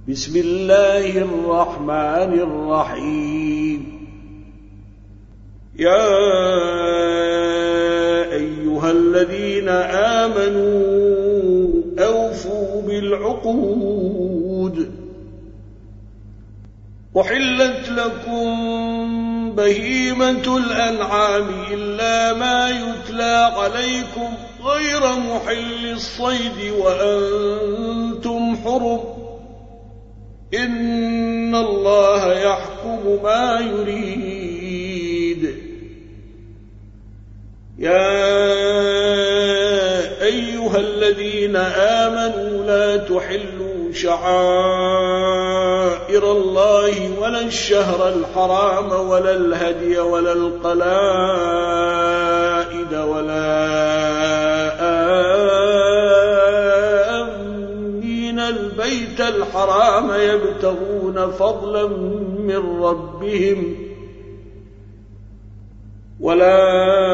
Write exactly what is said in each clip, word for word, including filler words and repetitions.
بسم الله الرحمن الرحيم. يا أيها الذين آمنوا أوفوا بالعقود. أحلت لكم بهيمة الأنعام إلا ما يتلى عليكم غير محل الصيد وأنتم حرم، إن الله يحكم ما يريد. يا أيها الذين آمنوا لا تحلوا شعائر الله ولا الشهر الحرام ولا الهدي ولا القلائد ولا آمين البيت الحرام يبتغون فضلا من ربهم ولا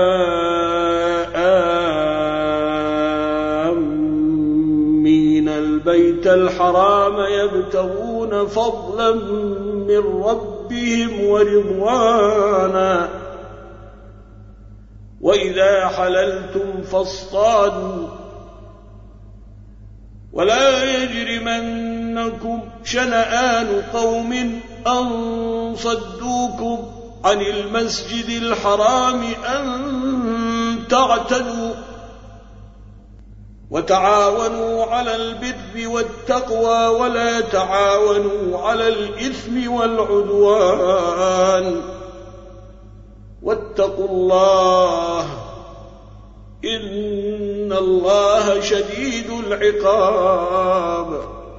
آمين البيت الحرام يبتغون فضلا من ربهم ورضوانا. وإذا حللتم فاصطادوا ولا يجرمنكم شنآن قوم أن صدوكم عن المسجد الحرام أن تعتدوا وتعاونوا على البر والتقوى ولا تعاونوا على الإثم والعدوان واتقوا الله إن الله شديد العقاب.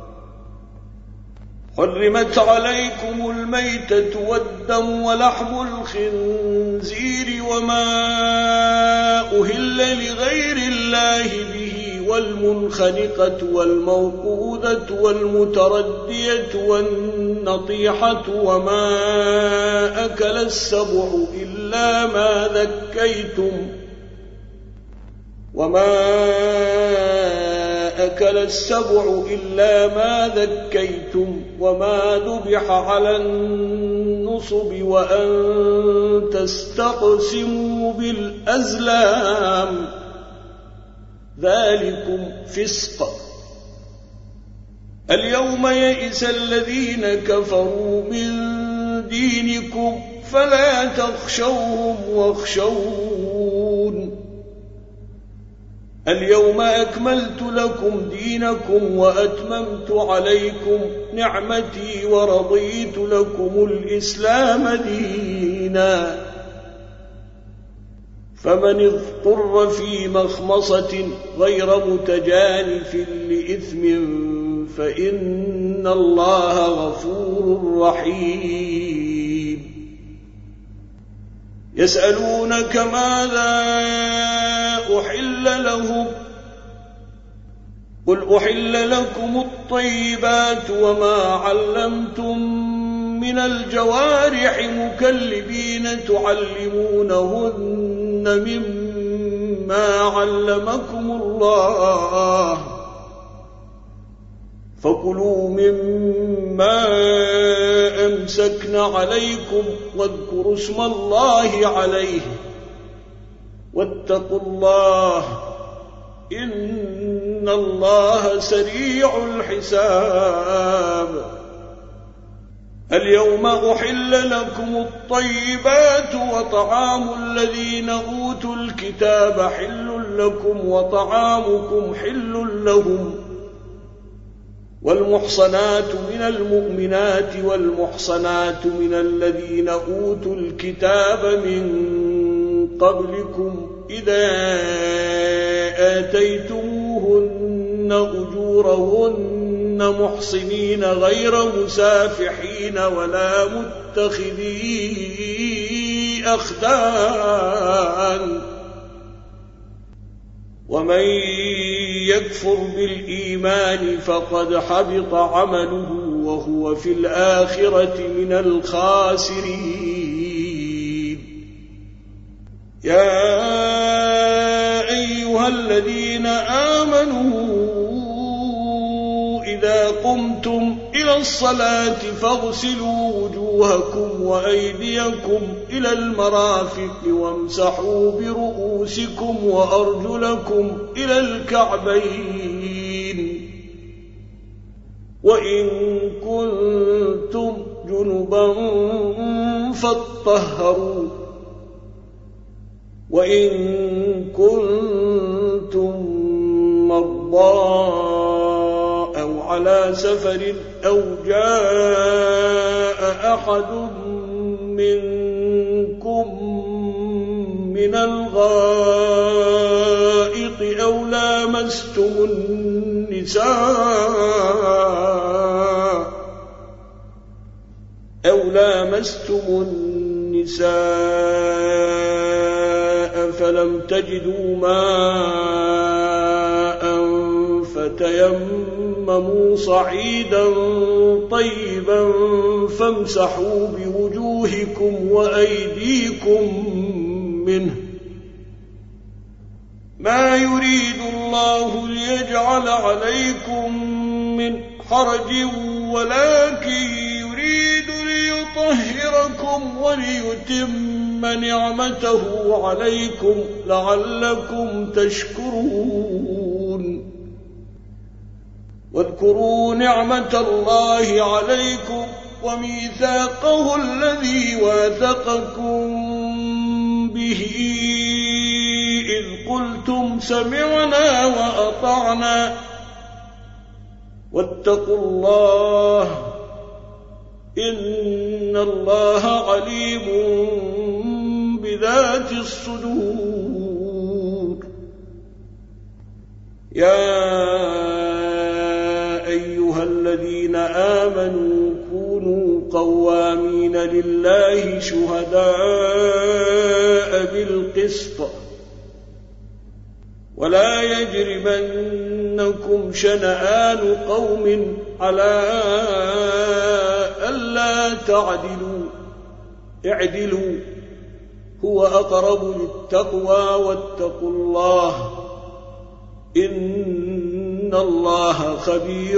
حرمت عليكم الميتة والدم ولحم الخنزير وما أهل لغير الله به والمنخنقة والموقوذة والمتردية والنطيحة وما أكل السبع إلا ما ذكيتم وما أكل السبع إلا ما ذكيتم وما ذبح على النصب وأن تستقسموا بالأزلام ذلكم فسق. اليوم يئس الذين كفروا من دينكم فلا تخشوهم واخشون. اليوم أكملت لكم دينكم وأتممت عليكم نعمتي ورضيت لكم الإسلام دينا. فمن اضطر في مخمصة غير متجانف لإثم فإن الله غفور رحيم. يسألونك ماذا أحل لهم قل أحل لكم الطيبات وما علمتم من الجوارح مكلبين تعلمونهن مما علمكم الله فكلوا مما أمسكن عليكم واذكروا اسم الله عليه واتقوا الله إن الله سريع الحساب. اليوم أحل لكم الطيبات وطعام الذين أوتوا الكتاب حل لكم وطعامكم حل لهم والمحصنات من المؤمنات والمحصنات من الذين أوتوا الكتاب من قبلكم إذا آتيتموهن أجورهن محصنين غير مسافحين ولا متخذي أخدان. ومن يكفر بالإيمان فقد حبط عمله وهو في الآخرة من الخاسرين. يا أيها الذين آمنوا فإذا قمتم إلى الصلاة فاغسلوا وجوهكم وأيديكم إلى المرافق وامسحوا برؤوسكم وأرجلكم إلى الكعبين وإن كنتم جنبا فاطهروا وإن كنتم مرضى أو على سفر أو جاء أحد منكم من الغائط أو لامستم النساء أو لامستم النساء فلم تجدوا ماء فتيمموا صعيدا طيبا فامسحوا بوجوهكم وأيديكم منه ما يريد الله ليجعل عليكم من حرج ولكن يريد ليطهركم وليتم نعمته عليكم لعلكم تشكرون واذكروا نعمة الله عليكم وميثاقه الذي واثقكم به إذ قلتم سمعنا وأطعنا واتقوا الله إن الله عليم بذات الصدور يا أيها الذين آمنوا كونوا قوامين لله شهداء بالقسط ولا يجرمنكم شنآن قوم على ألا تعدلوا اعدلوا هو أقرب للتقوى واتقوا الله إن الله خبير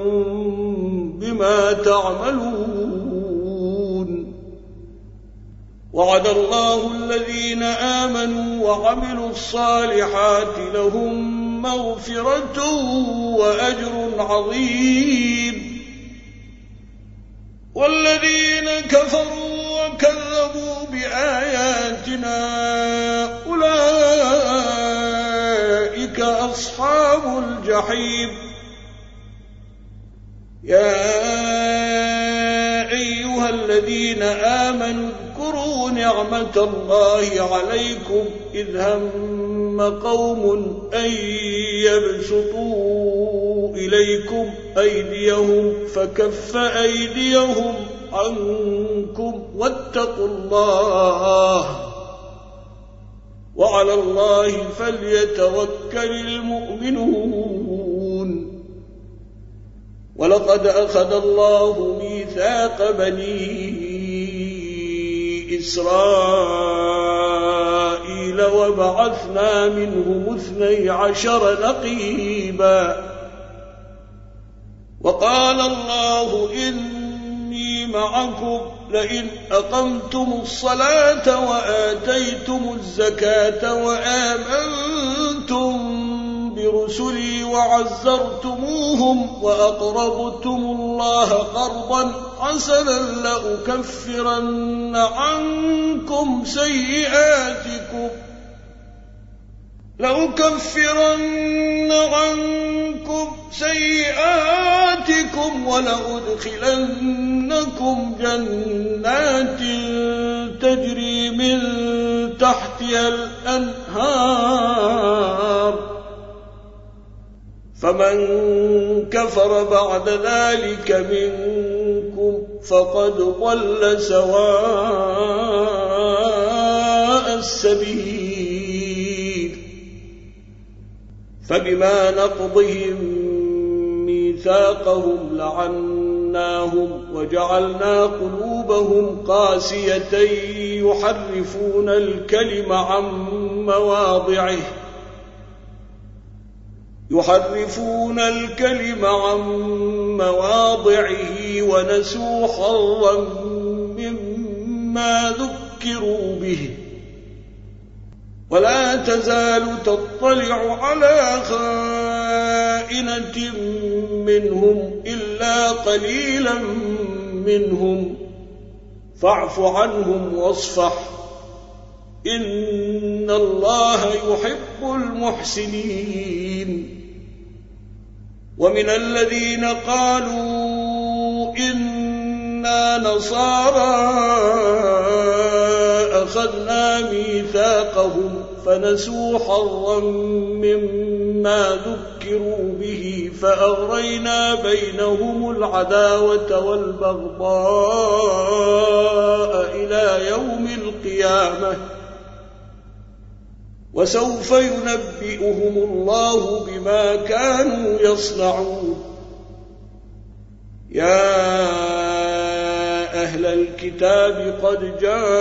بما تعملون وعد الله الذين آمنوا وعملوا الصالحات لهم مغفرة وأجر عظيم والذين كفروا وكذبوا بآياتنا أولئك أصحاب الجحيم يا أيها الذين آمنوا اذكروا نعمة الله عليكم إذ هم قوم أن يبسطوا إليكم أيديهم فكف أيديهم عنكم واتقوا الله وعلى الله فليتوكل المؤمنون ولقد أخذ الله ميثاق بني إسرائيل وبعثنا منهم اثني عشر نقيبا وقال الله إني معكم لئن أقمتم الصلاة وآتيتم الزكاة وآمنتم برسلي وعزرتموهم وأقرضتم الله قرضا حسنا لأكفرن عنكم سيئاتكم لأكفرن عنكم سيئاتكم ولأدخلنكم جنات تجري من تحتها الأنهار فمن كفر بعد ذلك منكم فقد ضل سواء السبيل فبما نقضهم ميثاقهم لعناهم وجعلنا قلوبهم قاسية يحرفون الكلم عن مواضعه يحرفون الكلم عن مواضعه ونسوا حظا مما ذكروا به ولا تزال تطلع على خائنة منهم إلا قليلا منهم فاعف عنهم واصفح إن الله يحب المحسنين. ومن الذين قالوا إنا نصارى أخذنا ميثاقهم فنسوا حظا مما ذكروا به فأغرينا بينهم العداوة والبغضاء إلى يوم القيامة وسوف ينبئهم الله بما كانوا يصنعون. يا أهل الكتاب قد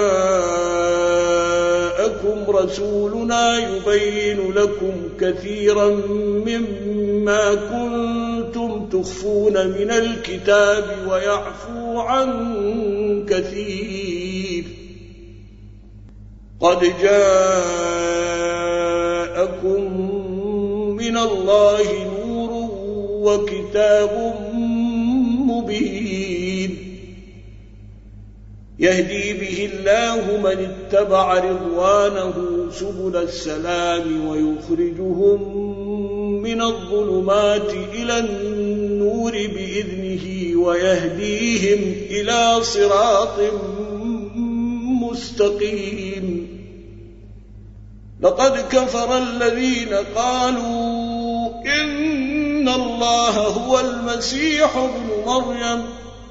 جاءكم رسولنا يبين لكم كثيرا مما كنتم تخفون من الكتاب ويعفو عن كثير. قد جاءكم من الله نور وكتاب مبين يهدي به الله من اتبع رضوانه سبل السلام ويخرجهم من الظلمات إلى النور بإذنه ويهديهم إلى صراط مستقيم. لقد كفر الذين قالوا إن الله هو المسيح ابن مريم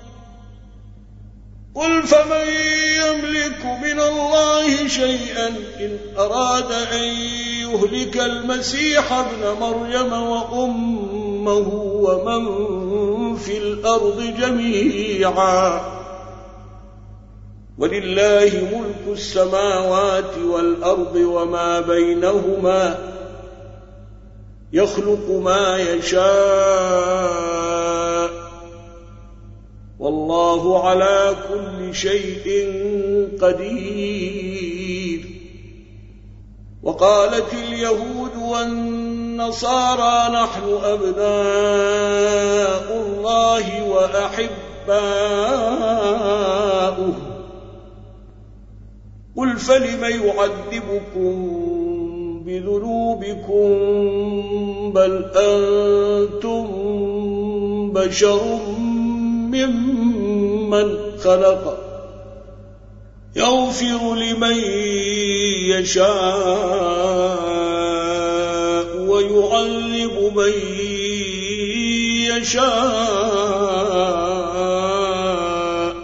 قل فمن يملك من الله شيئا إن أراد أن يهلك المسيح ابن مريم وأمه ومن في الأرض جميعا ولله ملك السماوات والأرض وما بينهما يخلق ما يشاء والله على كل شيء قدير. وقالت اليهود والنصارى نحن أبناء الله وأحباؤه قل فلم يعذبكم بذنوبكم بل أنتم بشر ممن خلق يغفر لمن يشاء ويعذب من يشاء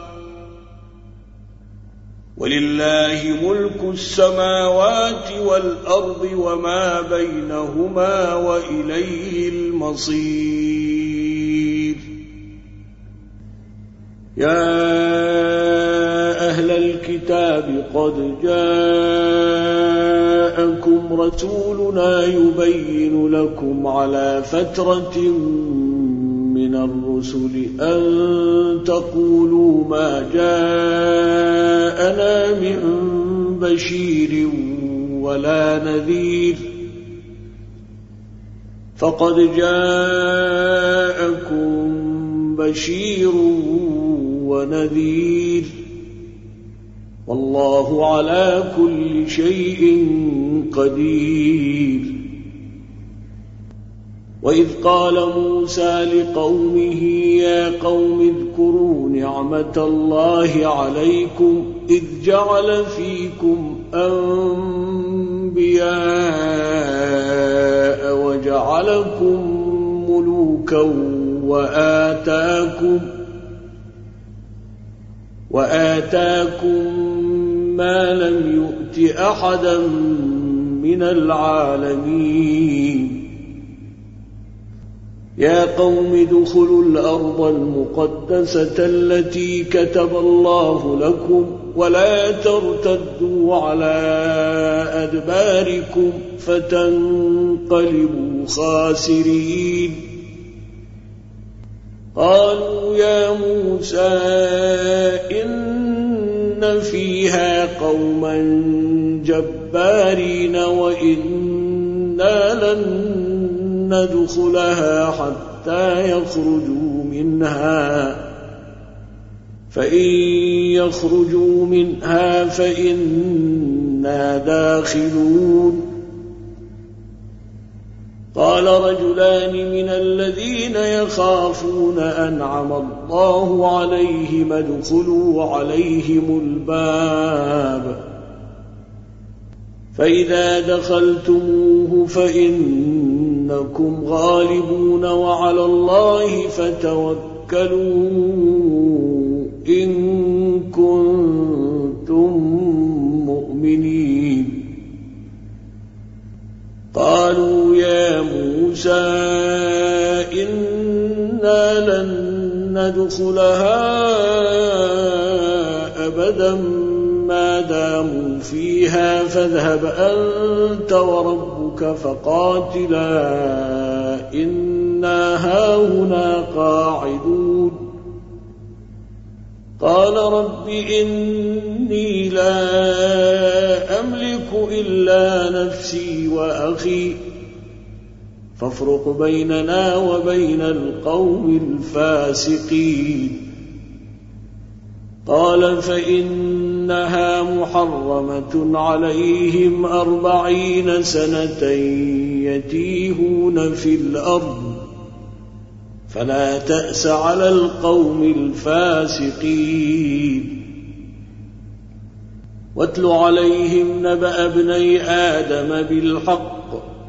ولله ملك السماوات والأرض وما بينهما وإليه المصير. يا أهل الكتاب قد جاءكم رسولنا يبين لكم على فترة من الرسل أن تقولوا ما جاءنا من بشير ولا نذير فقد جاءكم بشير ونذير والله على كل شيء قدير. وإذ قال موسى لقومه يا قوم اذكروا نعمة الله عليكم إذ جعل فيكم أنبياء وجعلكم ملوكا وآتاكم وآتاكم ما لم يؤت أحدا من العالمين يا قوم ادخلوا الأرض المقدسة التي كتب الله لكم ولا ترتدوا على أدباركم فتنقلبوا خاسرين. قالوا يا موسى إن فيها قوما جبارين وإنا لن ندخلها حتى يخرجوا منها فإن يخرجوا منها فإنا داخلون. قال رجلان من الذين يخافون أنعم الله عليهم ادخلوا عليهم الباب فإذا دخلتموه فإنكم غالبون وعلى الله فتوكلوا إن كنتم مؤمنين. قالوا يا موسى إنا لن ندخلها أبدا ما داموا فيها فاذهب أنت وربك فقاتلا إنا هاهنا قاعدون. قال رب إني لا أملك إلا نفسي وأخي فافرق بيننا وبين القوم الفاسقين. قال فإنها محرمة عليهم أربعين سنة يتيهون في الأرض فلا تأس على القوم الفاسقين. واتل عليهم نبأ ابني آدم بالحق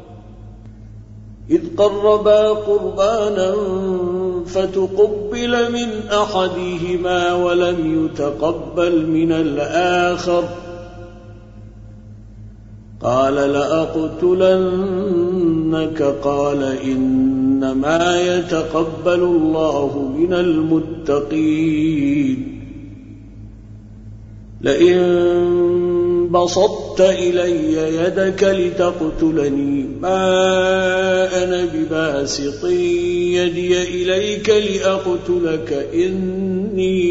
إذ قربا قربانا فتقبل من أحدهما ولم يتقبل من الآخر قال لأقتلنك قال إنما يتقبل الله من المتقين. لئن بسطت إلي يدك لتقتلني ما أنا بباسط يدي إليك لأقتلك إني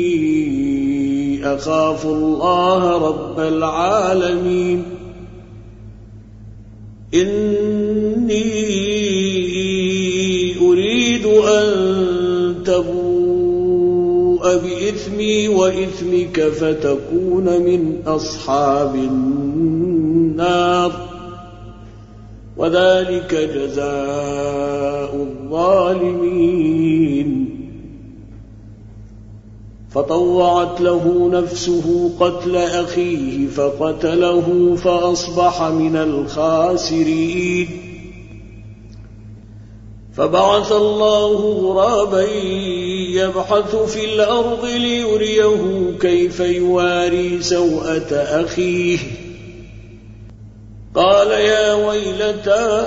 أخاف الله رب العالمين. إني أريد أن تبوء بإثمي وإثمك فتكون من أصحاب النار وذلك جزاء الظالمين. فطوعت له نفسه قتل أخيه فقتله فأصبح من الخاسرين. فبعث الله غرابا يبحث في الأرض ليريه كيف يواري سوءة أخيه قال يا ويلتى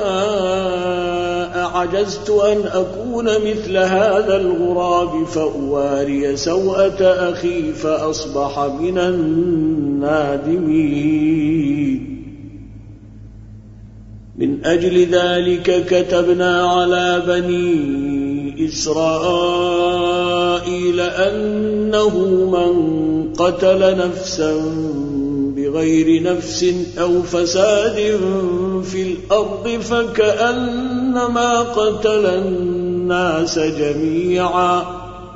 أعجزت أن أكون مثل هذا الغراب فأواري سوءة أخي فأصبح من النادمين. من أجل ذلك كتبنا على بني إسرائيل أنه من قتل نفسا بغير نفس أو فساد في الأرض فكأنما قتل الناس جميعا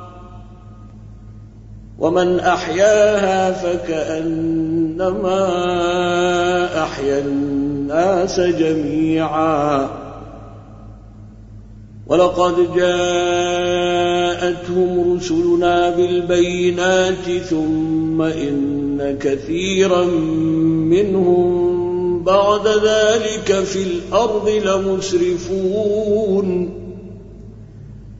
ومن أحياها فكأنما أحيا الناس جميعا. ولقد جاءتهم رسلنا بالبينات ثم إن كثيرا منهم بعد ذلك في الأرض لمسرفون.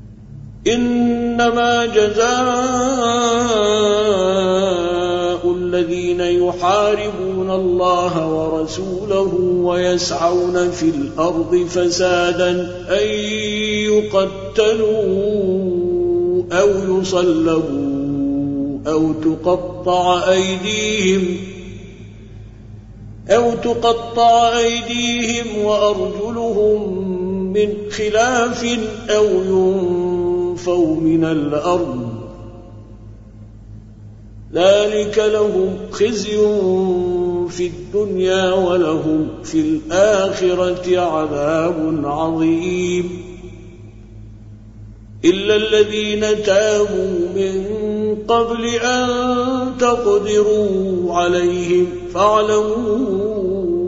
إنما جزاء الذين يحاربون الله ورسوله ويسعون في الأرض فسادا أن يقتلوا أو يصلبوا أو تقطع أيديهم أو تقطع أيديهم وأرجلهم من خلاف أو ينفوا من الأرض ذلك لهم خزي في الدنيا ولهم في الآخرة عذاب عظيم إلا الذين تابوا من قبل أن تقدروا عليهم فاعلموا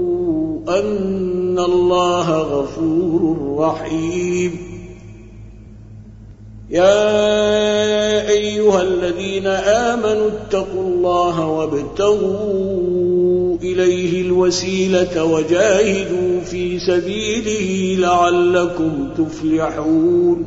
أن الله غفور رحيم يا أيها الذين آمنوا اتقوا الله وابتغوا إليه الوسيلة وجاهدوا في سبيله لعلكم تفلحون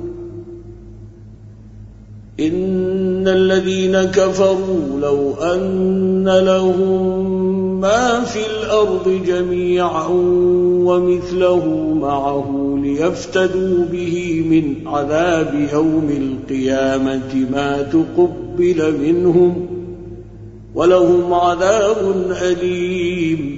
إن الذين كفروا لو أن لهم ما في الأرض جميعا ومثله معه ليفتدوا به من عذاب يوم القيامة ما تقبل منهم ولهم عذاب أليم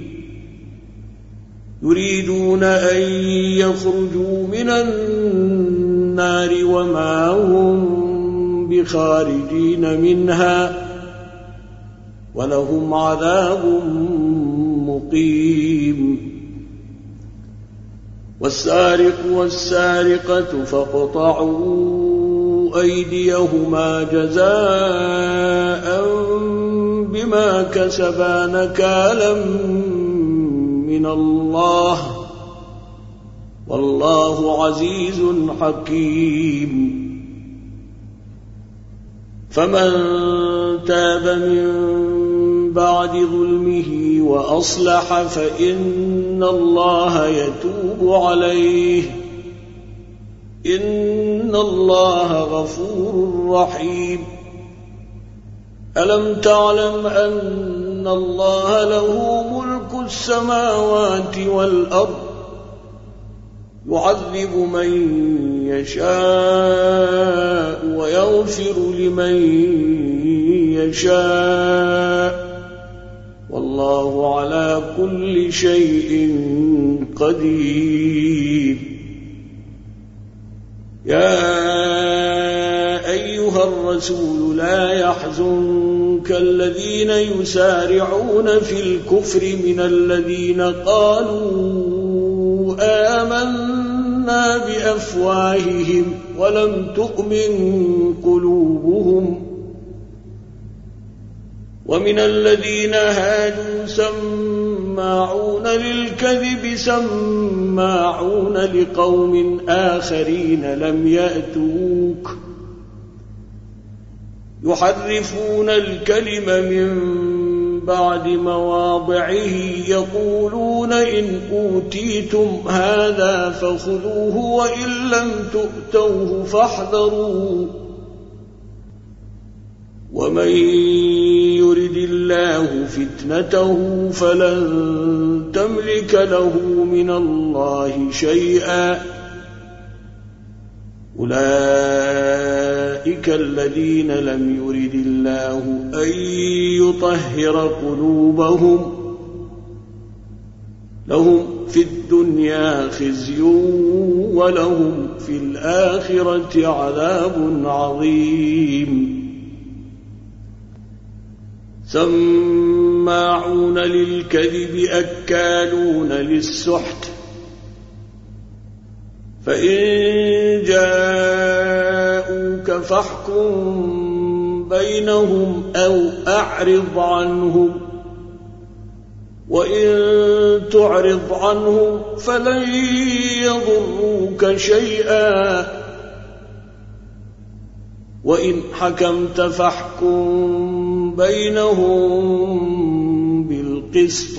يريدون أن يخرجوا من النار وما هم بخارجين منها ولهم عذاب مقيم والسارق والسارقة فاقطعوا أيديهما جزاء بما كسبا نكالا من الله والله عزيز حكيم فمن تاب من بعد ظلمه وأصلح فإن الله يتوب عليه إن الله غفور رحيم ألم تعلم أن الله له ملك السماوات والأرض يعذب من يشاء ويغفر لمن يشاء والله على كل شيء قدير يا أيها الرسول لا يحزنك الذين يسارعون في الكفر من الذين قالوا آمنا بأفواههم ولم تؤمن قلوبهم ومن الذين هادوا سماعون للكذب سماعون لقوم آخرين لم يأتوك يحرفون الكلم من بعد مواضعه يقولون إن أوتيتم هذا فخذوه وإن لم تؤتوه فاحذروا ومن يرد الله فتنته فلن تملك له من الله شيئا أولئك الذين لم يرد الله أن يطهر قلوبهم لهم في الدنيا خزي ولهم في الآخرة عذاب عظيم سماعون للكذب أكالون للسحت فإن جاءوك فاحكم بينهم أو أعرض عنهم وإن تعرض عنهم فلن يضروك شيئا وإن حكمت فاحكم بينهم بالقسط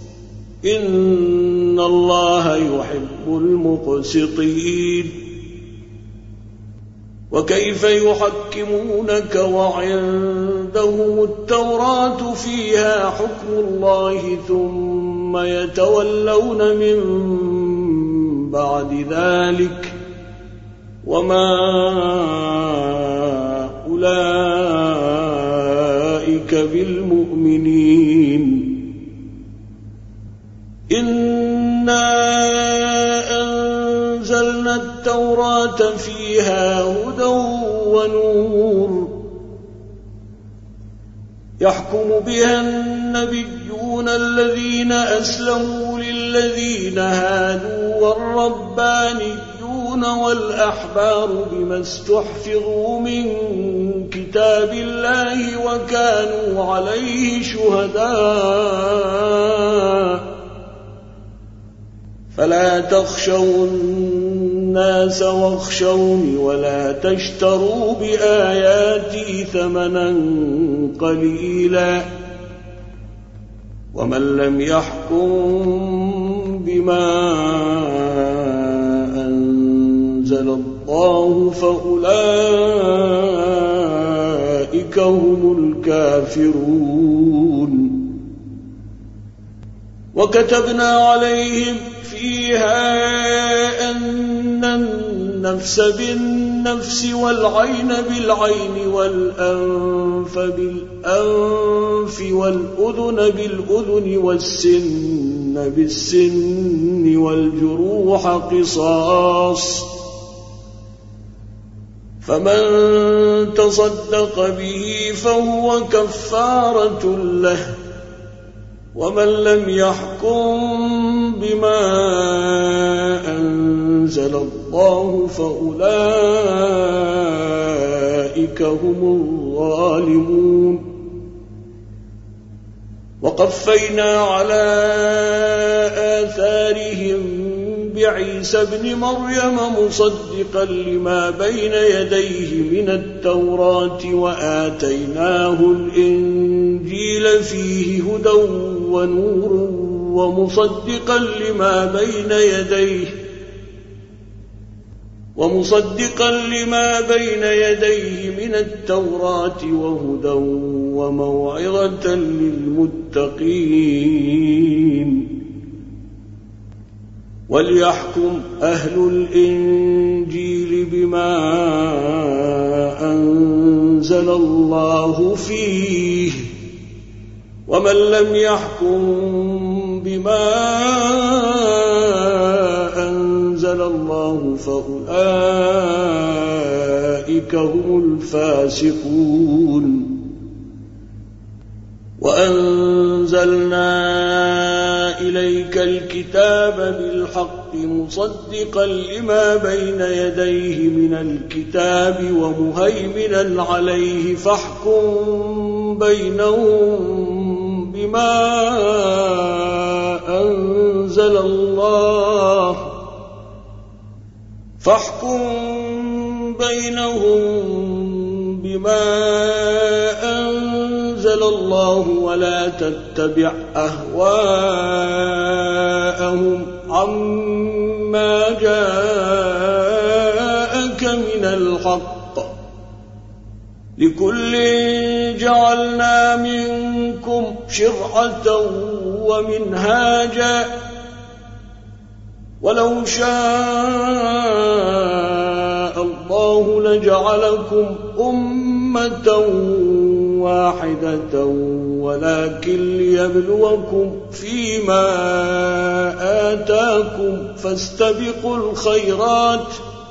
إن الله يحب المقسطين وكيف يحكمونك وعندهم التوراة فيها حكم الله ثم يتولون من بعد ذلك وما أولئك بالمؤمنين إنا أنزلنا التوراة فيها هدى ونور يحكم بها النبيون الذين أسلموا للذين هادوا والربانيون والأحبار بما استحفظوا من كتاب الله وكانوا عليه شهداء فلا تخشوا الناس واخشوني ولا تشتروا بآياتي ثمنا قليلا ومن لم يحكم بما أنزل الله فأولئك هم الكافرون وكتبنا عليهم فيها أن النفس بالنفس والعين بالعين والأنف بالأنف والأذن بالأذن والسن بالسن والجروح قصاص فمن تصدق به فهو كفارة له ومن لم يحكم بما أنزل الله فأولئك هم الظالمون وقفينا على آثارهم بعيسى ابن مريم مصدقا لما بين يديه من التوراة وآتيناه الإنجيل فيه هدى ونور ومصدقا لما بين يديه ومصدقا لما بين يديه من التوراة وهدى وموعظة للمتقين وليحكم أهل الإنجيل بما أنزل الله فيه ومن لم يحكم بما أنزل الله فأولئك هم الفاسقون وأنزلنا إليك الكتاب بالحق مصدقا لما بين يديه من الكتاب ومهيمنا عليه فاحكم بينهم بما أنزل الله فاحكم بينهم بما أنزل الله ولا تتبع أهواءهم عما جاءك من الحق لكل جعلنا منكم شرعة ومنهاجا ولو شاء الله لجعلكم أمة واحدة ولكن ليبلوكم فيما آتاكم فاستبقوا الخيرات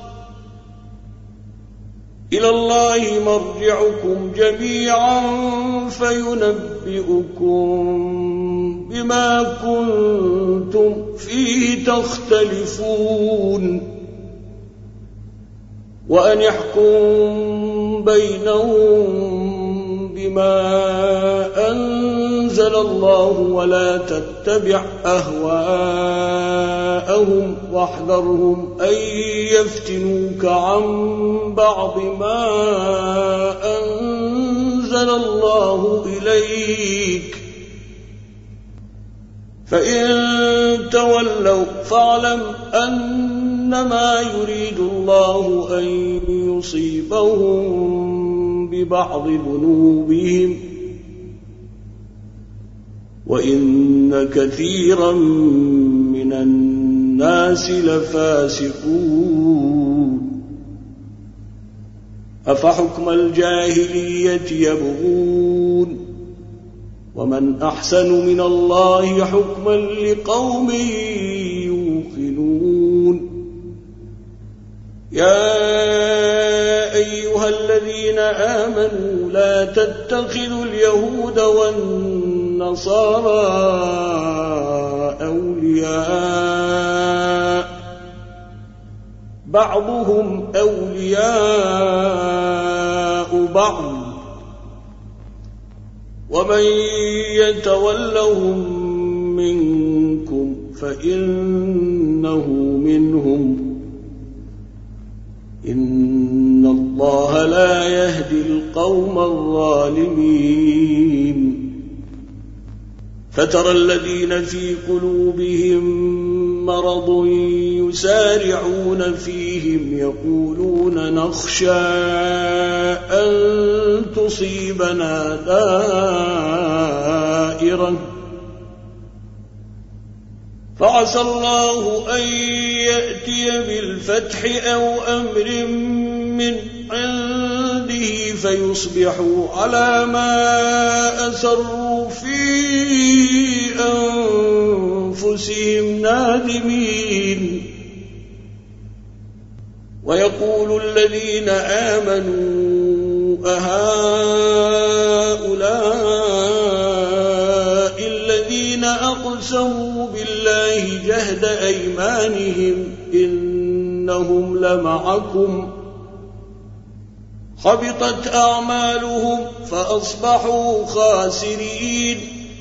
إلى الله مرجعكم جميعا فينبئكم بما كنتم فيه تختلفون وأن يحكم بينهم بما أنزل الله ولا تتبع أهواءهم واحذرهم أن يفتنوك عن بعض ما أنزل الله إليك فإن تولوا فاعلم أن إنما يريد الله أن يصيبهم ببعض ذنوبهم وإن كثيرا من الناس لفاسقون أفحكم الجاهلية يبغون ومن أحسن من الله حكما لقوم يوقنون يا أيها الذين آمنوا لا تتخذوا اليهود والنصارى أولياء بعضهم أولياء بعض ومن يتولهم منكم فإنه منهم إن الله لا يهدي القوم الظالمين فترى الذين في قلوبهم مرض يسارعون فيهم يقولون نخشى أن تصيبنا دائرة فعسى الله أن يأتي بالفتح أو أمر من عنده فيصبحوا على ما أسروا في أنفسهم نادمين ويقول الذين آمنوا أهؤلاء الذين أقسموا بالله جهد أيمانهم إنهم لمعكم حبطت أعمالهم فأصبحوا خاسرين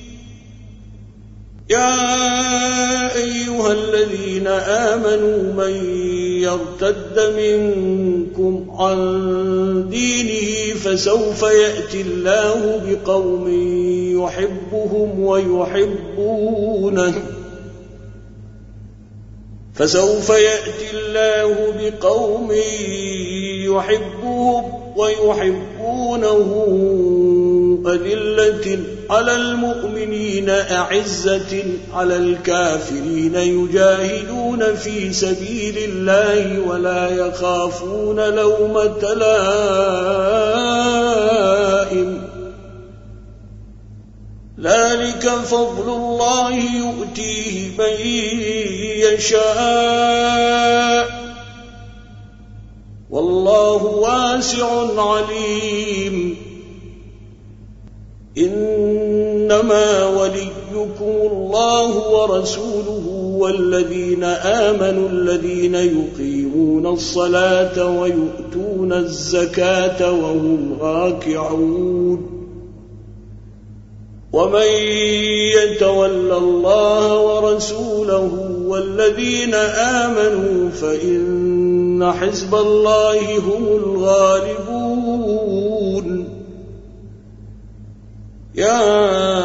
يا أيها الذين آمنوا من يرتد منكم عن دينه فسوف يأتي الله بقوم يحبهم ويحبونه فسوف يأتي الله بقوم يحبهم ويحبونه أذلة على المؤمنين أعزة على الكافرين يجاهدون في سبيل الله ولا يخافون لومة لائم ذلك فضل الله يؤتيه من يشاء والله واسع عليم إنما وليكم الله ورسوله والذين آمنوا الذين يقيمون الصلاة ويؤتون الزكاة وهم راكعون ومن يتول الله ورسوله والذين آمنوا فإن حزب الله هم الغالبون يا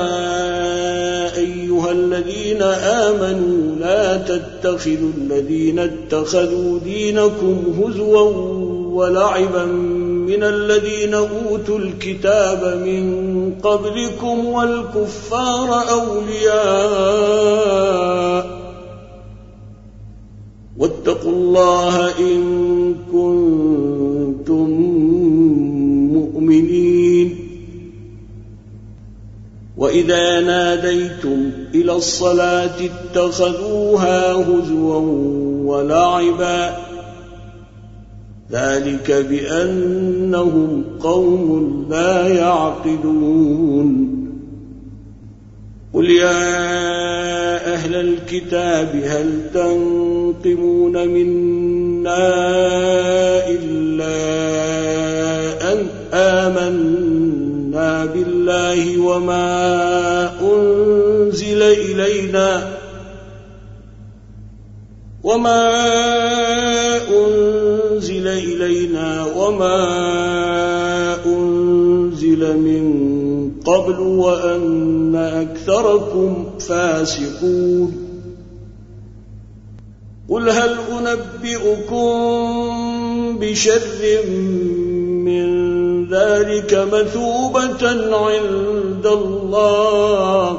أيها الذين آمنوا لا تتخذوا الذين اتخذوا دينكم هزوا ولعبا من الذين أوتوا الكتاب من قبلكم والكفار أولياء واتقوا الله إن كنتم مؤمنين وإذا ناديتم إلى الصلاة اتخذوها هزوا ولعبا ذلك بأنهم قوم لا يعقلون قل يا أهل الكتاب هل تنقمون منا إلا أن آمنا بالله وما أنزل إلينا وما أنزل إلينا وما أنزل من قبل وأن أكثركم فاسقون قل هل أنبئكم بشر من ذلك مثوبة عند الله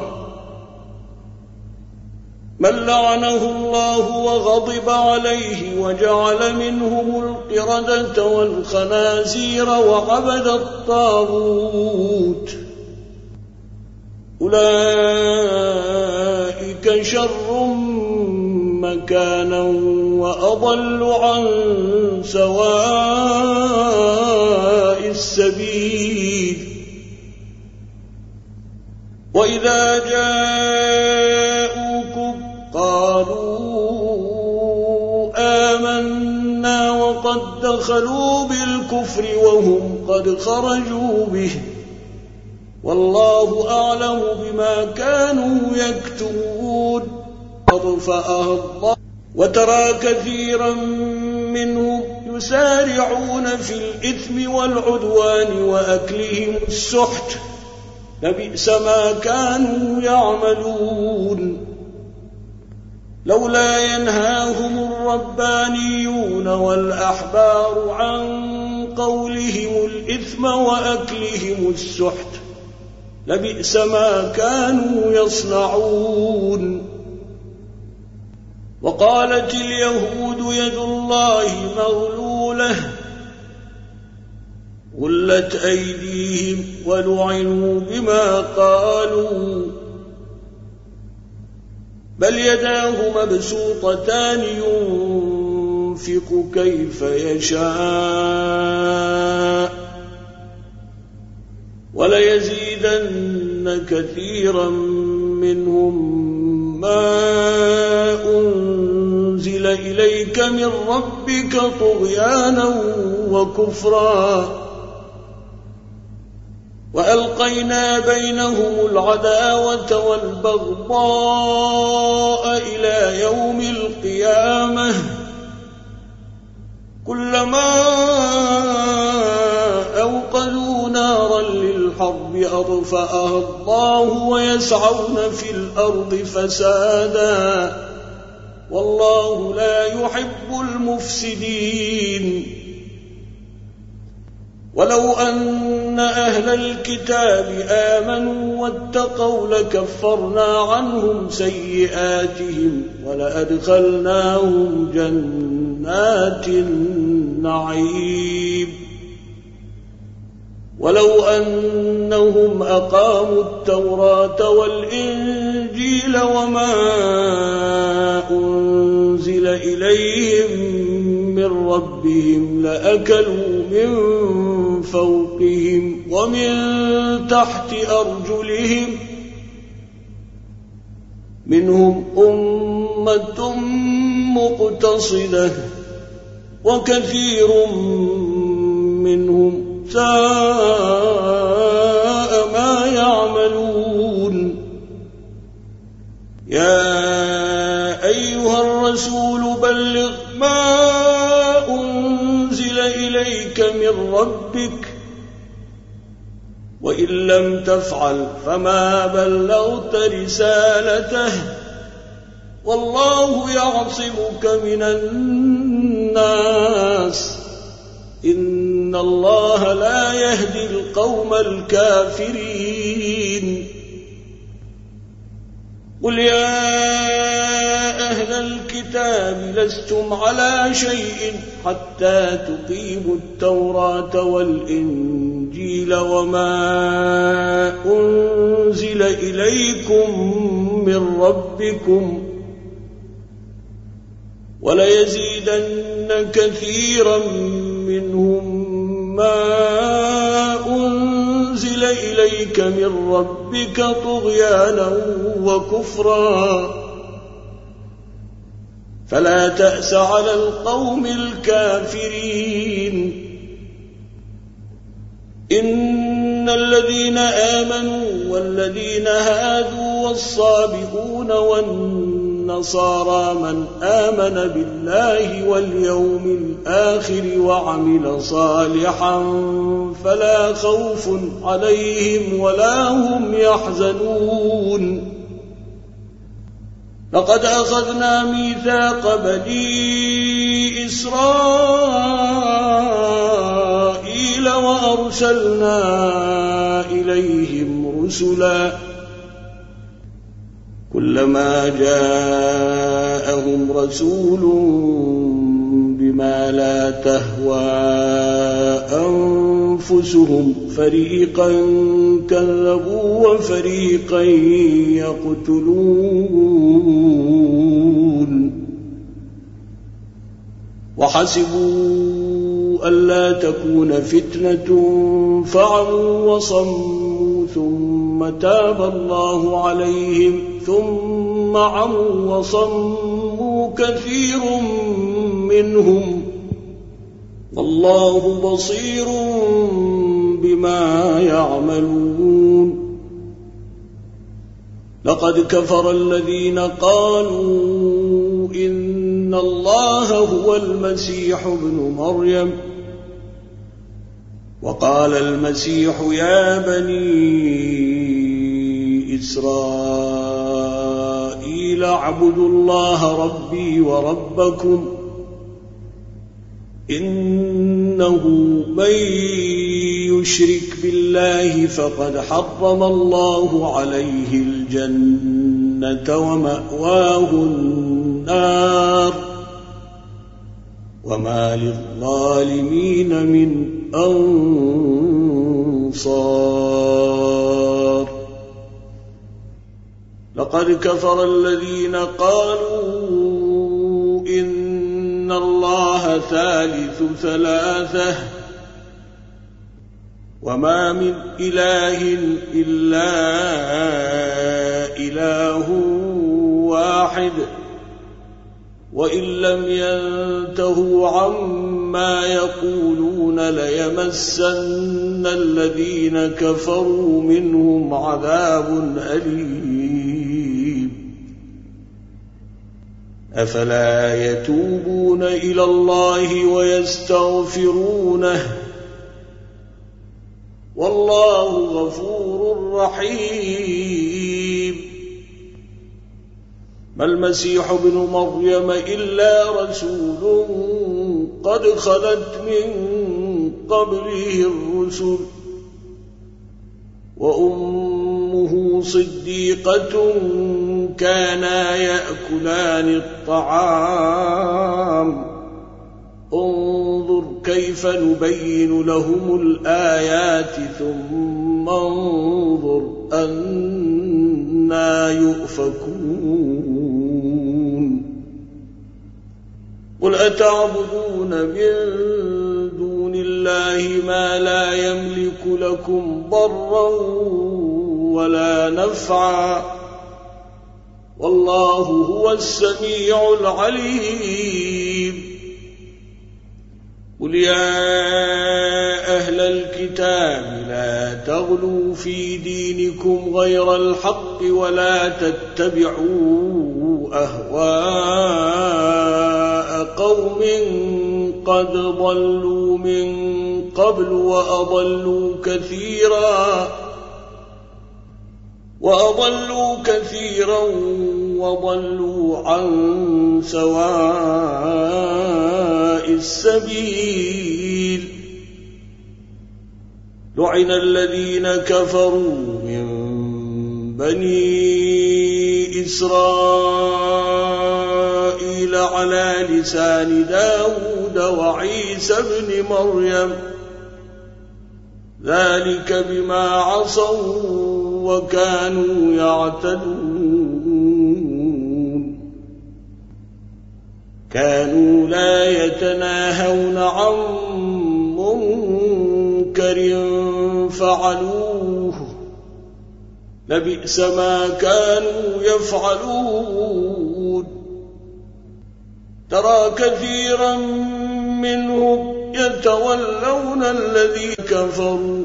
من لعنه الله وغضب عليه وجعل منهم القردة والخنازير وعبد الطاغوت أولئك شر مكانا وأضل عن سواء السبيل وإذا جاءوكم قالوا آمنا وقد دخلوا بالكفر وهم قد خرجوا به والله أعلم بما كانوا يكتمون أطفأها الله وترى كثيرا منهم يسارعون في الإثم والعدوان وأكلهم السحت لبئس ما كانوا يعملون لولا ينهاهم الربانيون والأحبار عن قولهم الإثم وأكلهم السحت لبئس ما كانوا يصنعون وقالت اليهود يد الله مغلولة غلت أيديهم ولعنوا بما قالوا بل يداه مبسوطتان ينفق كيف يشاء وليزيدن كثيرا منهم ما أنزل إليك من ربك طغيانا وكفرا وألقينا بينهم العداوة والبغضاء إلى يوم القيامة كلما أوقدوا نارا للحرب أطفأها الله ويسعون في الأرض فسادا والله لا يحب المفسدين ولو أن أهل الكتاب آمنوا واتقوا لكفرنا عنهم سيئاتهم ولأدخلناهم جنات النعيم ولو أنهم أقاموا التوراة والإنجيل وما أنزل إليهم من ربهم لأكلوا من فوقهم ومن تحت أرجلهم منهم أمة مقتصدة وكثير منهم ساء ما يعملون يا أيها الرسول بلغ ما أنزل إليك من ربك وإن لم تفعل فما بلغت رسالته والله يعصمك من الناس إن الله لا يهدي القوم الكافرين قل يا أهل الكتاب لستم على شيء حتى تقيموا التوراة والإنجيل وما أنزل إليكم من ربكم وليزيدن كثيرا منهم ما أنزل إليك من ربك طغيانا وكفرا فلا تأس على القوم الكافرين إن الذين آمنوا والذين هادوا والصابئون والنصارى من آمن بالله واليوم الآخر وعمل صالحا فلا خوف عليهم ولا هم يحزنون لقد أخذنا ميثاق بني إسرائيل وأرسلنا إليهم رسلا كلما جاءهم رسول بما لا تهوى أنفسهم فريقا كذبوا وفريقا يقتلون وحسبوا ألا تكون فتنة فعموا وصموا ثم تاب الله عليهم ثم عموا وصموا كثير منهم والله بصير بما يعملون لقد كفر الذين قالوا إن الله هو المسيح ابن مريم وقال المسيح يا بني إسرائيل اعبدوا الله ربي وربكم إنه من يشرك بالله فقد حرم الله عليه الجنة ومأواه النار وما للظالمين من أنصار لقد كفر الذين قالوا إن الله ثالث ثلاثة وما من إله إلا إله واحد وإن لم ينتهوا عما يقولون ليمسن الذين كفروا منهم عذاب أليم أفلا يتوبون إلى الله ويستغفرونه والله غفور رحيم ما المسيح ابن مريم إلا رسول قد خلت من قبله الرسل وأمه صديقة كانا يأكلان الطعام انظر كيف نبين لهم الآيات ثم انظر أنا يؤفكون قل أتعبدون من دون الله ما لا يملك لكم ضرا ولا نفعا والله هو السميع العليم قل يا أهل الكتاب لا تغلوا في دينكم غير الحق ولا تتبعوا أهواء قوم قد ضلوا من قبل وأضلوا كثيرا وأضلوا كثيرا وضلوا عن سواء السبيل لعن الذين كفروا من بني إسرائيل على لسان داود وعيسى بن مريم ذلك بما عصوا وكانوا يعتدون كانوا لا يتناهون عن منكر فعلوه لبئس ما كانوا يفعلون ترى كثيرا منهم يتولون الذين كفروا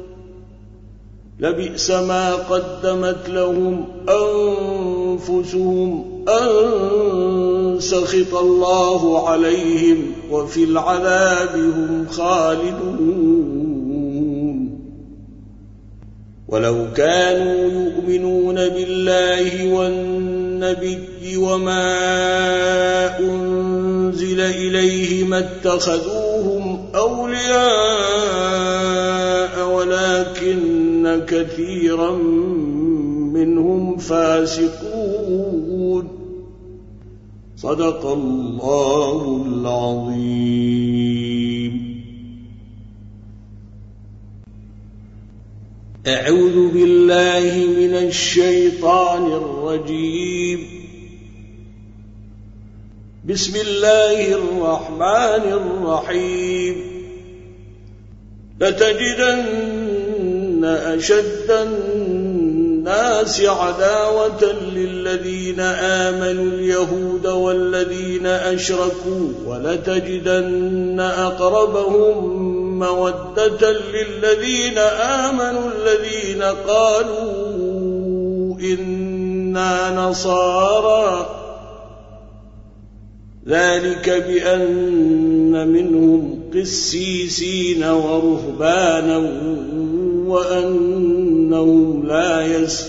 لبئس ما قدمت لهم أنفسهم أن سخط الله عليهم وفي العذاب هم خالدون ولو كانوا يؤمنون بالله والنبي وما أنزل إليه ما اتخذوهم أولياء ولكن كثيرا منهم فاسقون. صدق الله العظيم. أعوذ بالله من الشيطان الرجيم. بسم الله الرحمن الرحيم. لتجدن أشد الناس عداوة للذين آمنوا اليهود والذين أشركوا ولتجدن أقربهم مودة للذين آمنوا الذين قالوا إنا نصارى ذلك بأن منهم قسيسين ورهبانا وأنهم لا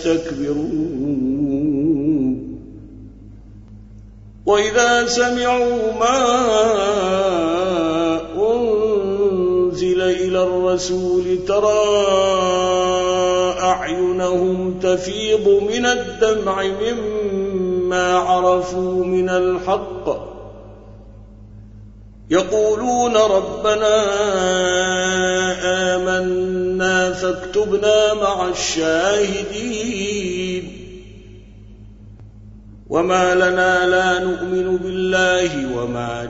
يستكبرون. وإذا سمعوا ما أنزل إلى الرسول ترى أعينهم تفيض من الدمع مما عرفوا من الحق يقولون ربنا آمنا فاكتبنا مع الشاهدين. وما لنا لا نؤمن بالله وما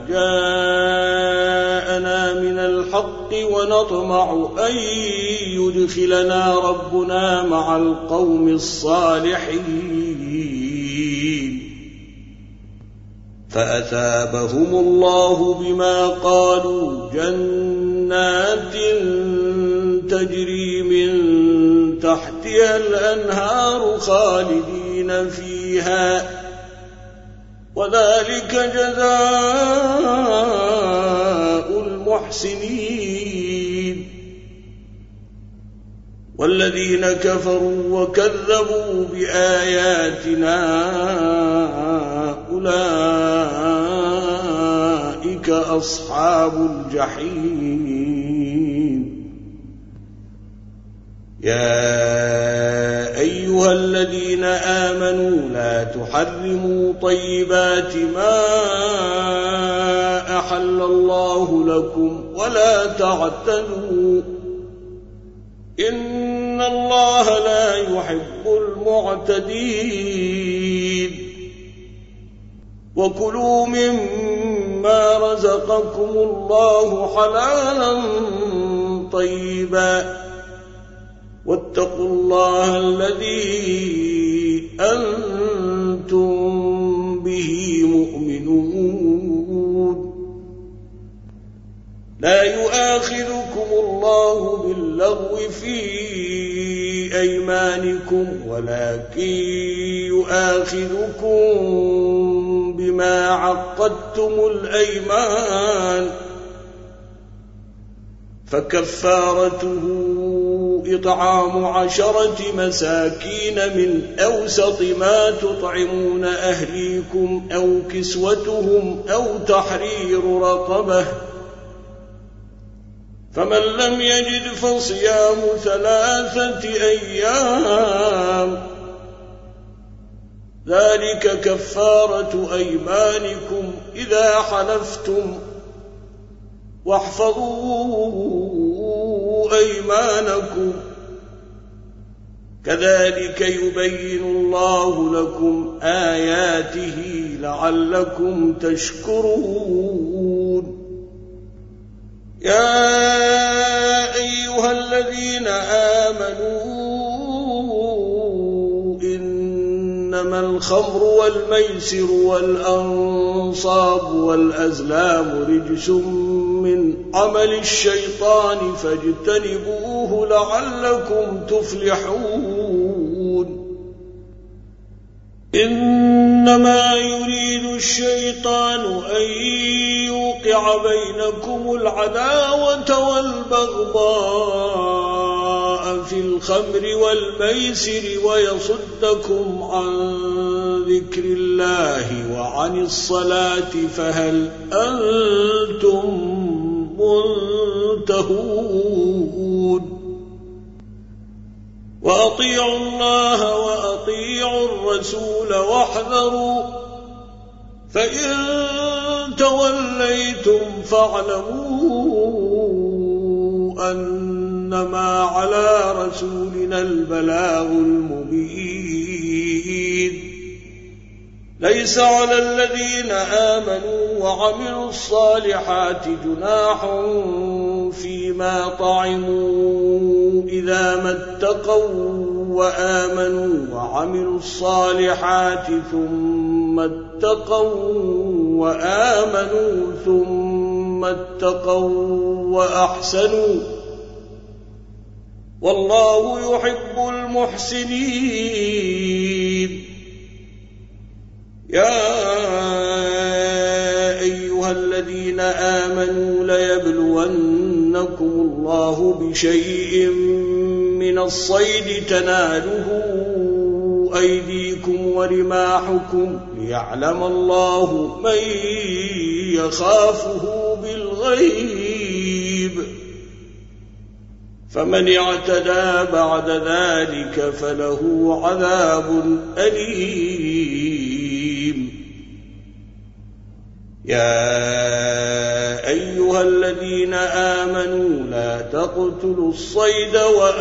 جاءنا من الحق ونطمع أن يدخلنا ربنا مع القوم الصالحين. فأثابهم الله بما قالوا جنات تجري من تحتها الأنهار خالدين فيها وذلك جزاء المحسنين. والذين كفروا وكذبوا بآياتنا أولئك أصحاب الجحيم. يا أيها الذين آمنوا لا تحرموا طيبات ما أحل الله لكم ولا تعتدوا إن الله لا يحب المعتدين. وكلوا مما رزقكم الله حلالا طيبا واتقوا الله الذي أنتم به مؤمنون. لا يؤاخذكم الله باللغو في أيمانكم ولكن يؤاخذكم بما عقدتم الأيمان فكفارته إطعام عشرة مساكين من أوسط ما تطعمون أهليكم أو كسوتهم أو تحرير رقبة فمن لم يجد فصيام ثلاثة أيام ذلك كفارة أيمانكم إذا حلفتم واحفظوا أيمانكم كذلك يبين الله لكم آياته لعلكم تشكرون. يا أيها الذين آمنوا إنما الخمر والميسر والأنصاب والأزلام رجس من عمل الشيطان فاجتنبوه لعلكم تفلحون. إنما يريد الشيطان أن يوقع بينكم العداوة والبغضاء في الخمر والميسر ويصدكم عن ذكر الله وعن الصلاة فهل أنتم منتهون وأطيعوا الله وأطيعوا الرسول واحذروا فإن توليتم فاعلموا أنما على رسولنا البلاغ المبين ليس على الذين آمنوا وعملوا الصالحات جناح فيما طعموا إذا ما اتقوا وآمنوا وعملوا الصالحات ثم اتقوا وآمنوا ثم اتقوا وأحسنوا والله يحب المحسنين يا أيها الذين آمنوا ليبلونكم الله بشيء من الصيد تناله أيديكم ورماحكم ليعلم الله من يخافه بالغيب فمن اعتدى بعد ذلك فله عذاب أليم يا أيها الذين آمنوا لا تقتلوا الصيد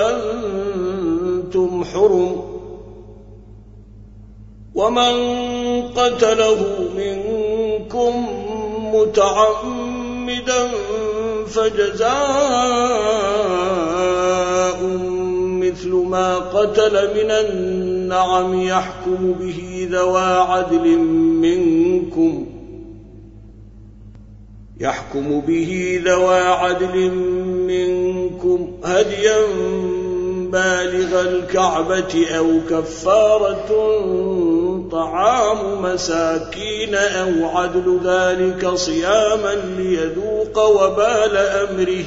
وأنتم حرم ومن قتله منكم متعمدا فجزاء مثل ما قتل من النعم يحكم به ذوى عدل منكم يحكم به ذوى عدل منكم هديا بالغ الكعبة أو كفارة طعام مساكين أو عدل ذلك صياما ليذوق وبال أمره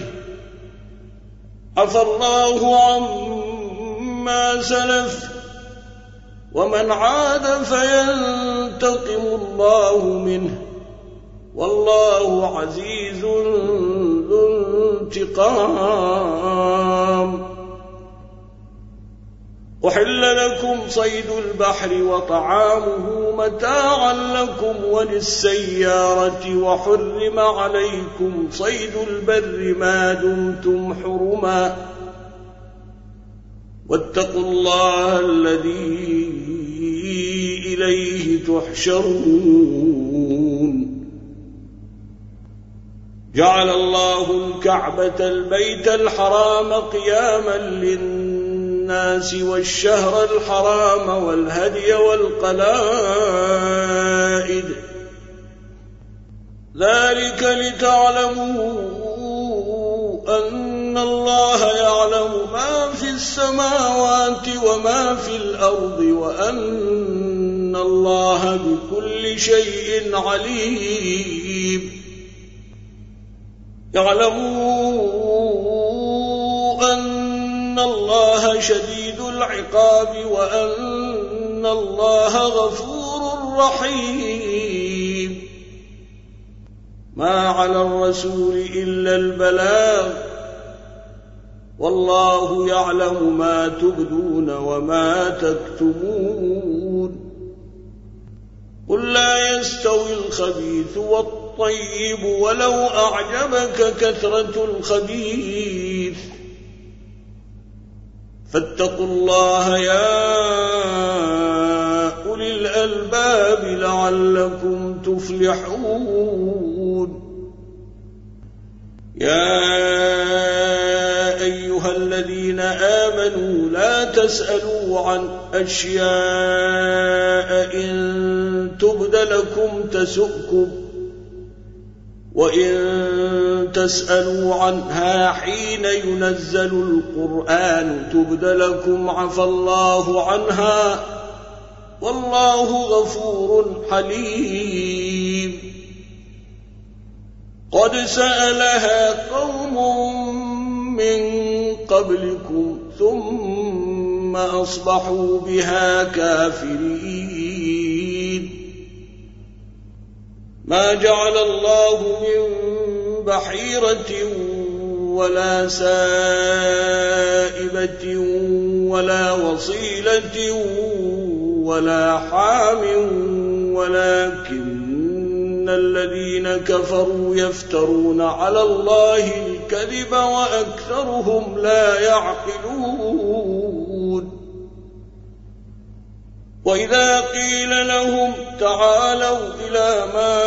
عفى الله عما سلف ومن عاد فينتقم الله منه والله عزيز ذو انتقام أحل لكم صيد البحر وطعامه متاعا لكم وللسيارة وحرم عليكم صيد البر ما دمتم حرما واتقوا الله الذي إليه تحشرون جعل الله الكعبة البيت الحرام قياما للناس والشهر الحرام والهدي والقلائد ذلك لتعلموا أن الله يعلم ما في السماوات وما في الأرض وأن الله بكل شيء عليم يعلموا أن الله شديد العقاب وأن الله غفور رحيم ما على الرسول إلا البلاغ والله يعلم ما تبدون وما تكتمون قل لا يستوي الخبيث والطيب ولو أعجبك كثرة الخبيث فاتقوا الله يا أولي الألباب لعلكم تفلحون يا أيها الذين آمنوا لا تسألوا عن أشياء إن تبد لكم تسؤكم وإن تسألوا عنها حين ينزل القرآن تبد لكم عفى الله عنها والله غفور حليم قد سألها قوم من قبلكم ثم أصبحوا بها كافرين. ما جعل الله من بحيرة ولا سائبة ولا وصيلة ولا حام ولكن الذين كفروا يفترون على الله الكذب وأكثرهم لا يعقلون. وإذا قيل لهم تعالوا إلى ما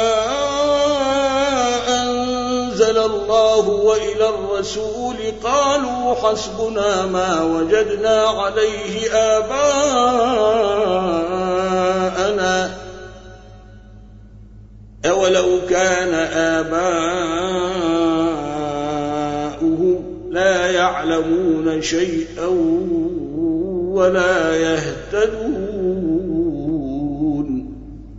أنزل الله وإلى الرسول قالوا حسبنا ما وجدنا عليه آباءنا أولو كان آباؤهم لا يعلمون شيئا ولا يهتدون.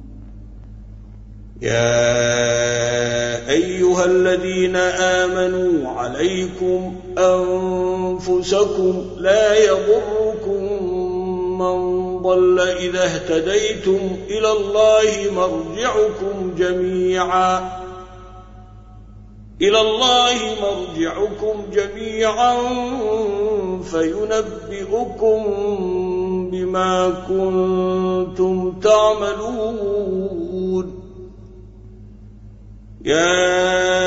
يا أيها الذين آمنوا عليكم أنفسكم لا يضركم من ضل إذا اهتديتم إلى الله مرجعكم جميعا إلى الله مرجعكم جميعا فينبئكم بما كنتم تعملون. يا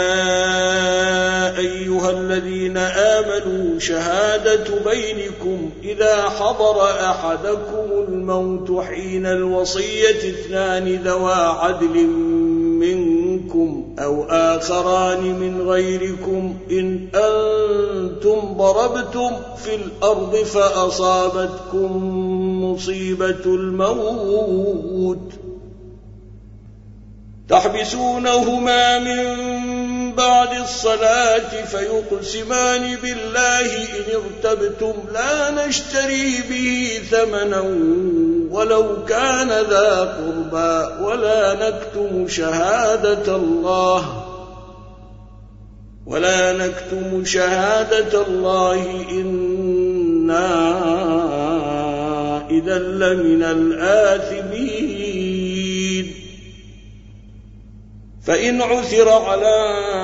أيها الذين آمنوا شهادة بينكم إذا حضر أحدكم الموت حين الوصية اثنان ذوى عدل منكم أو آخران من غيركم إن أنتم ضربتم في الأرض فأصابتكم مصيبة الموت تحبسونهما من بعد الصلاة فيقسمان بالله إن ارتبتم لا نشتري به ثمنا ولو كان ذا قربى ولا نكتم شهادة الله ولا نكتم شهادة الله إنا إذا لمن الآثمين. فإن عثر على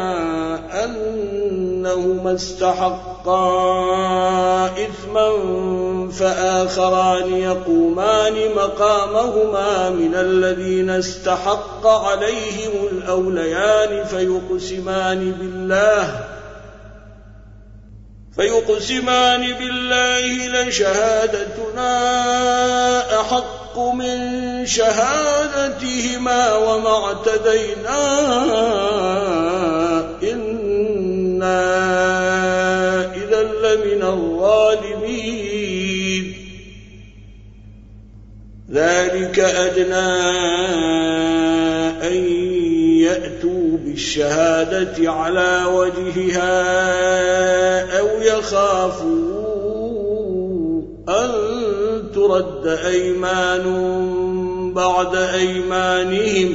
أنهما استحقا إثما فآخران يقومان مقامهما من الذين استحق عليهم الأوليان فيقسمان بالله فيقسمان بالله لشهادتنا أحق من شهادتهما وما اعتدينا إنا إذا لمن الظالمين. ذلك أدنى أن يأتوا بالشهادة على وجهها أو يخافوا أن ترد أيمان بعد أيمانهم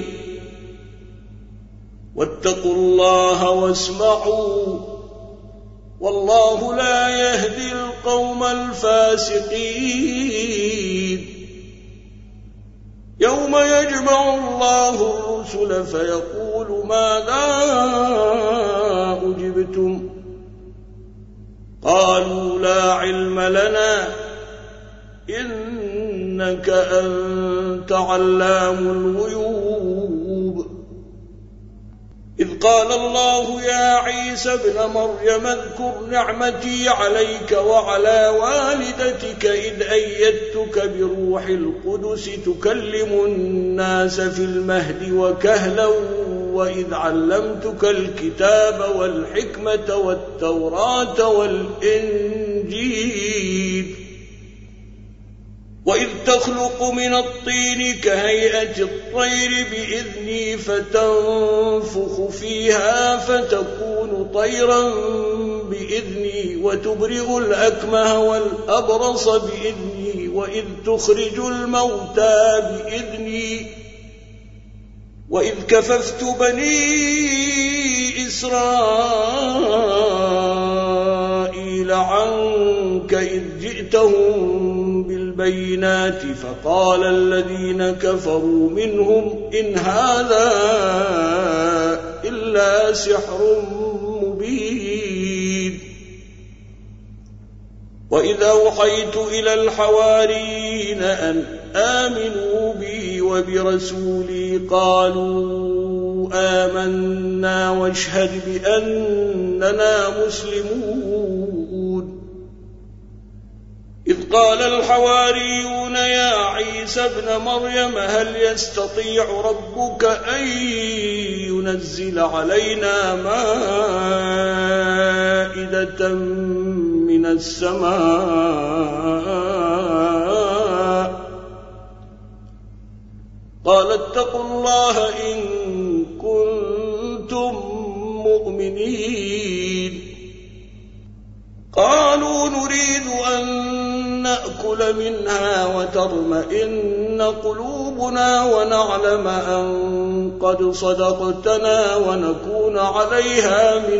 واتقوا الله واسمعوا والله لا يهدي القوم الفاسقين. يوم يجمع الله الرسل فيقول ماذا أجبتم قالوا لا علم لنا إنك أنت علام الغيوب. إذ قال الله يا عيسى ابن مريم اذكر نعمتي عليك وعلى والدتك إذ أيدتك بروح القدس تكلم الناس في المهد وكهلا وإذ علمتك الكتاب والحكمة والتوراة والإنجيل وإذ تخلق من الطين كهيئة الطير بإذني فتنفخ فيها فتكون طيرا بإذني وتبرئ الأكمه والأبرص بإذني وإذ تخرج الموتى بإذني وإذ كففت بني إسرائيل عنك عنك إذ جئتهم بالبينات فقال الذين كفروا منهم إن هذا إلا سحر مبين. وإذا أوحيت إلى الحواريين أن آمنوا بي وبرسولي قالوا آمنا واشهد بأننا مسلمون. إذ قال الحواريون يا عيسى ابن مريم هل يستطيع ربك أن ينزل علينا مائدة من السماء؟ قال اتقوا الله إن كنتم مؤمنين. قالوا نريد أن نأكل منها وتطمئن قلوبنا ونعلم أن قد صدقتنا ونكون عليها من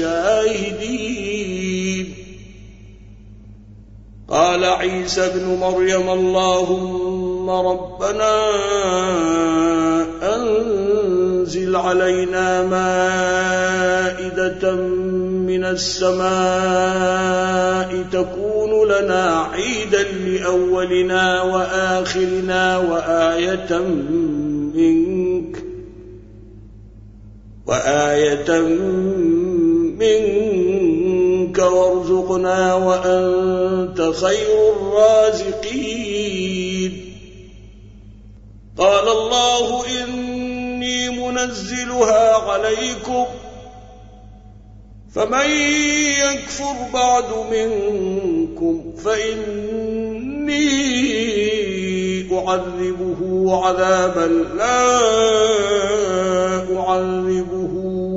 الشاهدين. قال عيسى ابن مريم اللهم ربنا أنزل علينا مائدة من السماء تكون لنا عيدا لأولنا وآخرنا وآية منك وآية منك وارزقنا وأنت خير الرازقين. قال الله إني منزلها عليكم فمن يكفر بعد منكم فإني أعذبه عذابا لا أعذبه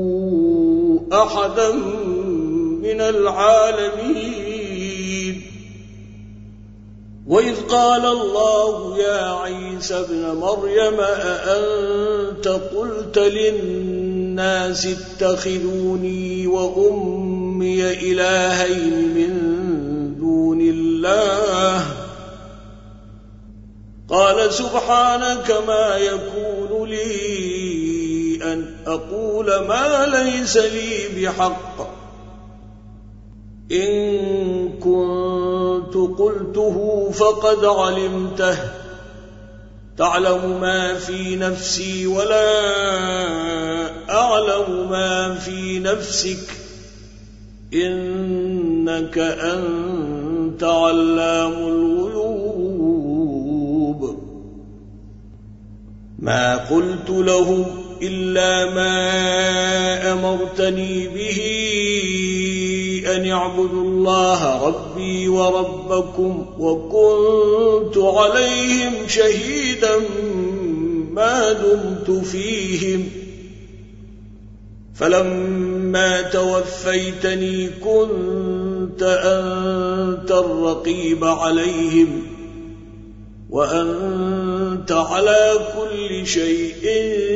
أحدا من العالمين. وإذ قال الله يا عيسى ابن مريم أأنت قلت للناس اتخذوني وأمي إلهين من دون الله؟ قال سبحانك ما يكون لي أن أقول ما ليس لي بحق إن كنت قلته فقد علمته تعلم ما في نفسي ولا أعلم ما في نفسك إنك أنت علام الغيوب. ما قلت لهم إلا ما أمرتني به أن اعبدوا الله ربي وربكم وكنت عليهم شهيدا ما دمت فيهم فلما توفيتني كنت أنت الرقيب عليهم وأنت على كل شيء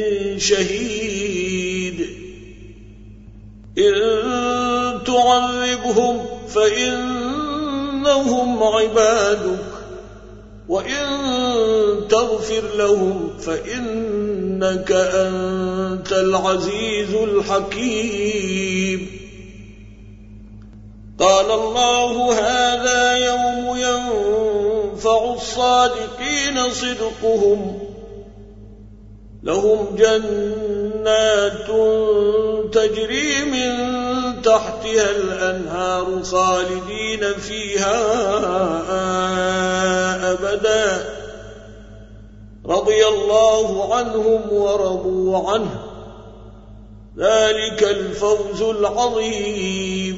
شهيد. إن تعذبهم فإنهم عبادك وإن تغفر لهم فإنك أنت العزيز الحكيم. قال الله هذا يوم ينفع الصادقين صدقهم لهم جنات تجري من تحتها الأنهار خالدين فيها أبدا رضي الله عنهم ورضوا عنه ذلك الفوز العظيم.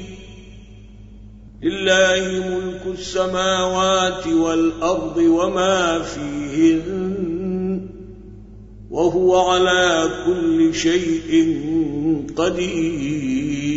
لله ملك السماوات والأرض وما فيهن وهو على كل شيء قدير.